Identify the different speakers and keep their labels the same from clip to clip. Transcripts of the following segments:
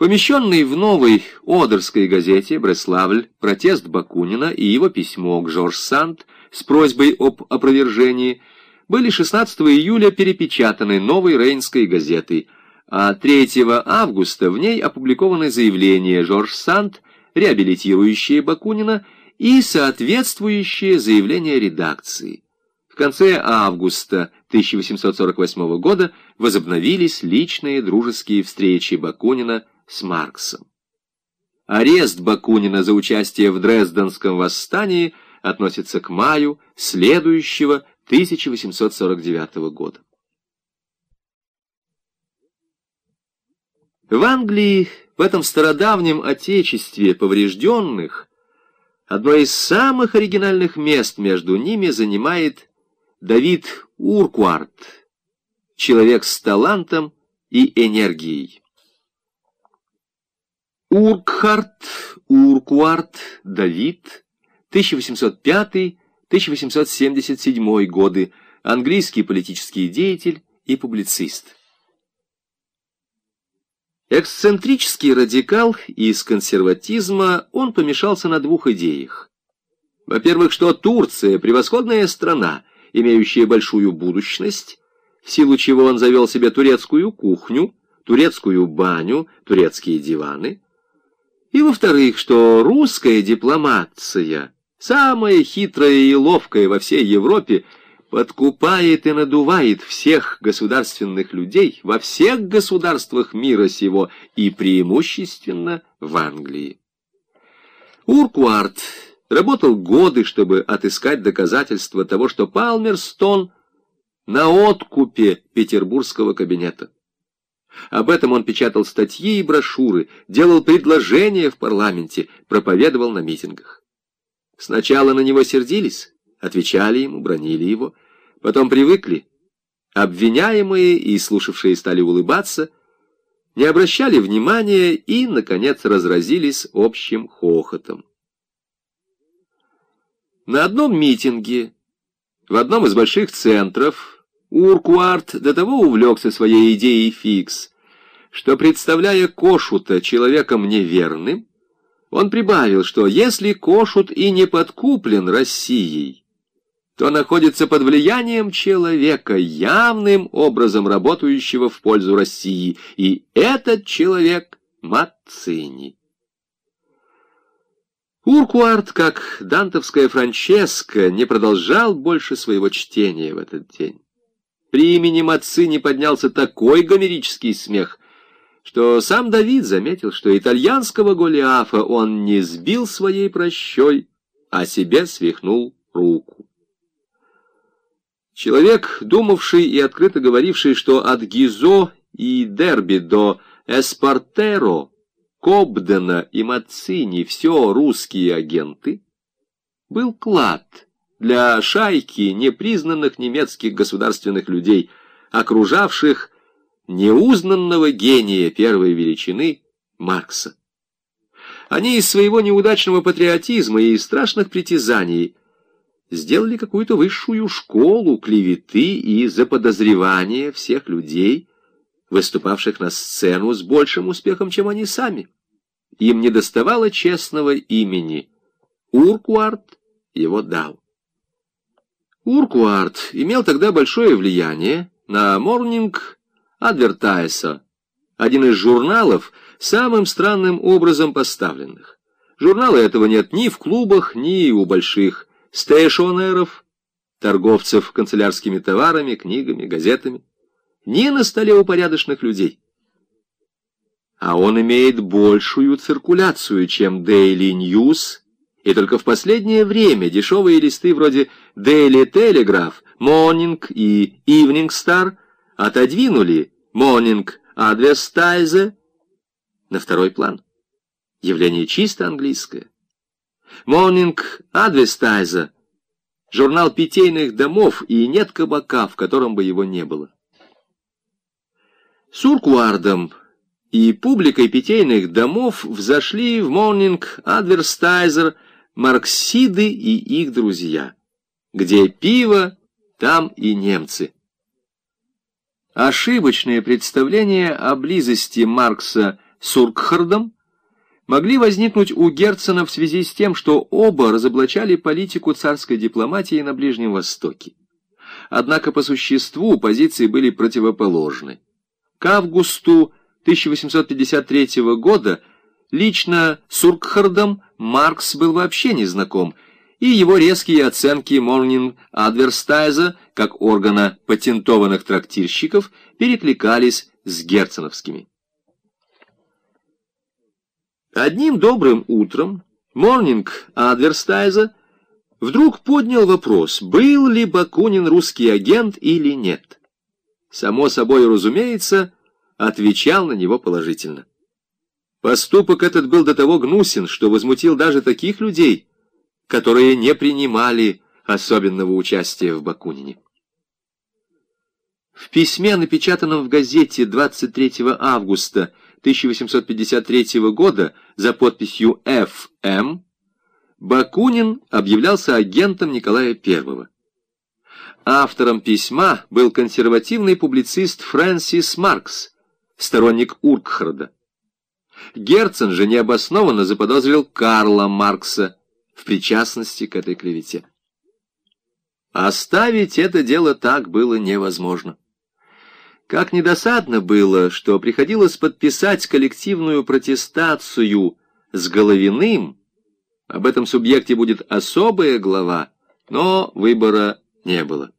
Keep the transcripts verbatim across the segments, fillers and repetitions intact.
Speaker 1: Помещенный в новой Одерской газете «Бреславль» протест Бакунина и его письмо к Жорж Санд с просьбой об опровержении были шестнадцатого июля перепечатаны новой Рейнской газетой, а третьего августа в ней опубликованы заявления Жорж Санд, реабилитирующие Бакунина, и соответствующие заявления редакции. В конце августа тысяча восемьсот сорок восьмого года возобновились личные дружеские встречи Бакунина с Марксом. Арест Бакунина за участие в Дрезденском восстании относится к маю следующего тысяча восемьсот сорок девятого года. В Англии, в этом стародавнем отечестве поврежденных, одно из самых оригинальных мест между ними занимает Давид Уркварт, человек с талантом и энергией. Уркхарт, Уркварт, Давид, тысяча восемьсот пятый — тысяча восемьсот семьдесят седьмой годы, английский политический деятель и публицист. Эксцентрический радикал, из консерватизма он помешался на двух идеях. Во-первых, что Турция — превосходная страна, имеющая большую будущность, в силу чего он завел себе турецкую кухню, турецкую баню, турецкие диваны. И, во-вторых, что русская дипломация, самая хитрая и ловкая во всей Европе, подкупает и надувает всех государственных людей во всех государствах мира сего и преимущественно в Англии. Уркварт работал годы, чтобы отыскать доказательства того, что Палмерстон на откупе петербургского кабинета. Об этом он печатал статьи и брошюры, делал предложения в парламенте, проповедовал на митингах. Сначала на него сердились, отвечали ему, бранили его, потом привыкли. Обвиняемые и слушавшие стали улыбаться, не обращали внимания и, наконец, разразились общим хохотом. На одном митинге, в одном из больших центров, Уркварт до того увлекся своей идеей фикс, что, представляя Кошута человеком неверным, он прибавил, что если Кошут и не подкуплен Россией, то находится под влиянием человека, явным образом работающего в пользу России, и этот человек — Маццини. Уркварт, как дантовская Франческа, не продолжал больше своего чтения в этот день. При имени Маццини поднялся такой гомерический смех, что сам Давид заметил, что итальянского Голиафа он не сбил своей прощой, а себе свихнул руку. Человек, думавший и открыто говоривший, что от Гизо и Дерби до Эспартеро, Кобдена и Маццини все русские агенты, был клад для шайки непризнанных немецких государственных людей, окружавших неузнанного гения первой величины Маркса. Они из своего неудачного патриотизма и страшных притязаний сделали какую-то высшую школу клеветы и заподозревания всех людей, выступавших на сцену с большим успехом, чем они сами. Им недоставало честного имени. Уркварт его дал. Уркварт имел тогда большое влияние на Morning Advertiser, один из журналов, самым странным образом поставленных. Журнала этого нет ни в клубах, ни у больших стейшонеров, торговцев канцелярскими товарами, книгами, газетами, ни на столе у порядочных людей. А он имеет большую циркуляцию, чем Daily News, и только в последнее время дешевые листы вроде Daily Telegraph, Morning и Evening Star отодвинули Morning Advertiser на второй план. Явление чисто английское. Morning Advertiser — журнал питейных домов, и нет кабака, в котором бы его не было. С Урквартом и публикой питейных домов взошли в Morning Advertiser марксиды и их друзья. Где пиво, там и немцы. Ошибочное представление о близости Маркса с Уркхардом могли возникнуть у Герцена в связи с тем, что оба разоблачали политику царской дипломатии на Ближнем Востоке. Однако по существу позиции были противоположны. К августу тысяча восемьсот пятьдесят третьего года лично с Уркхардом Маркс был вообще не знаком, и его резкие оценки Morning Advertiser, как органа патентованных трактирщиков, перекликались с герценовскими. Одним добрым утром Morning Advertiser вдруг поднял вопрос, был ли Бакунин русский агент или нет. Само собой, разумеется, отвечал на него положительно. Поступок этот был до того гнусен, что возмутил даже таких людей, которые не принимали особенного участия в Бакунине. В письме, напечатанном в газете двадцать третьего августа тысяча восемьсот пятьдесят третьего года за подписью эф эм, Бакунин объявлялся агентом Николая Первого. Автором письма был консервативный публицист Фрэнсис Маркс, сторонник Уркхарда. Герцен же необоснованно заподозрил Карла Маркса в причастности к этой клевете. Оставить это дело так было невозможно. Как недосадно было, что приходилось подписать коллективную протестацию с Головиным, об этом субъекте будет особая глава, но выбора не было.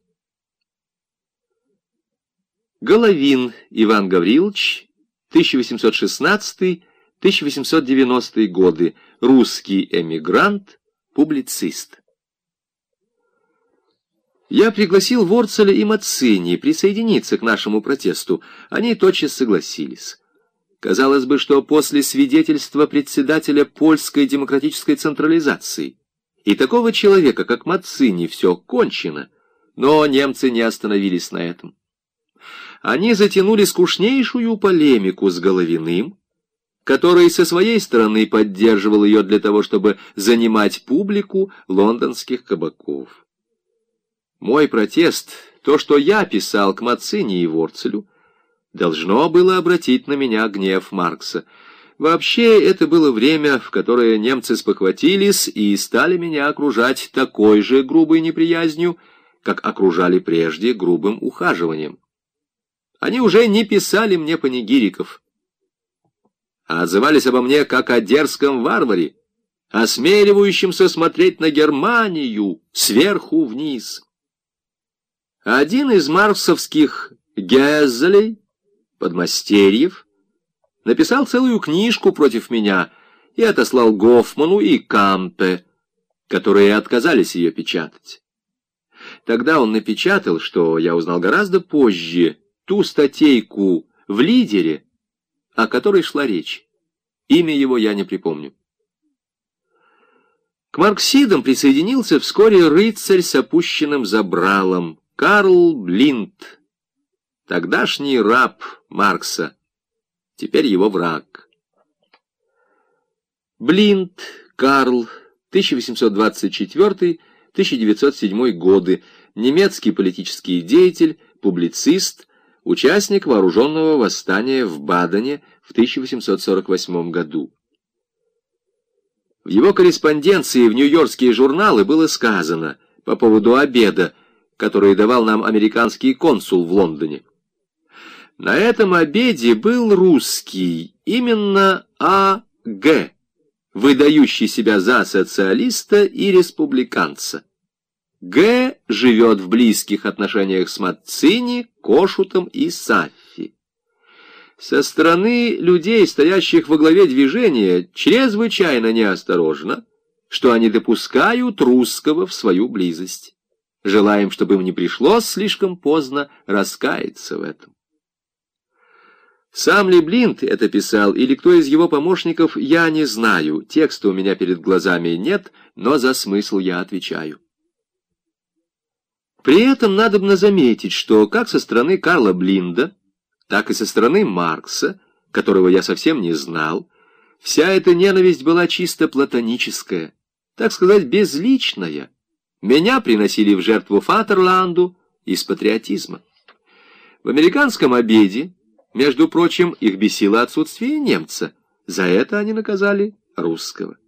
Speaker 1: Головин Иван Гаврилович, тысяча восемьсот шестнадцатый — тысяча восемьсот девяностый годы, русский эмигрант, публицист. Я пригласил Ворцеля и Мацини присоединиться к нашему протесту. Они тотчас согласились. Казалось бы, что после свидетельства председателя польской демократической централизации и такого человека, как Мацини, все кончено, но немцы не остановились на этом. Они затянули скучнейшую полемику с Головиным, который со своей стороны поддерживал ее для того, чтобы занимать публику лондонских кабаков. Мой протест, то, что я писал к Мацини и Ворцелю, должно было обратить на меня гнев Маркса. Вообще, это было время, в которое немцы спохватились и стали меня окружать такой же грубой неприязнью, как окружали прежде грубым ухаживанием. Они уже не писали мне панигириков, а отзывались обо мне как о дерзком варваре, осмеливающемся смотреть на Германию сверху вниз. Один из марксовских Гезелей, подмастерьев, написал целую книжку против меня и отослал Гофману и Кампе, которые отказались ее печатать. Тогда он напечатал, что я узнал гораздо позже, ту статейку в «Лидере», о которой шла речь. Имя его я не припомню. К марксидам присоединился вскоре рыцарь с опущенным забралом Карл Блинт, тогдашний раб Маркса, теперь его враг. Блинт Карл, тысяча восемьсот двадцать четвёртый — тысяча девятьсот седьмой годы, немецкий политический деятель, публицист, участник вооруженного восстания в Бадене в тысяча восемьсот сорок восьмом году. В его корреспонденции в нью-йоркские журналы было сказано по поводу обеда, который давал нам американский консул в Лондоне. На этом обеде был русский, именно А Г, выдающий себя за социалиста и республиканца. Г живет в близких отношениях с Мацини, Кошутом и Саффи. Со стороны людей, стоящих во главе движения, чрезвычайно неосторожно, что они допускают русского в свою близость. Желаем, чтобы им не пришлось слишком поздно раскаяться в этом. Сам ли Блинт это писал, или кто из его помощников, я не знаю. Текста у меня перед глазами нет, но за смысл я отвечаю. При этом надобно заметить, что как со стороны Карла Блинда, так и со стороны Маркса, которого я совсем не знал, вся эта ненависть была чисто платоническая, так сказать, безличная. Меня приносили в жертву Фатерланду из патриотизма. В американском обеде, между прочим, их бесило отсутствие немца. За это они наказали русского.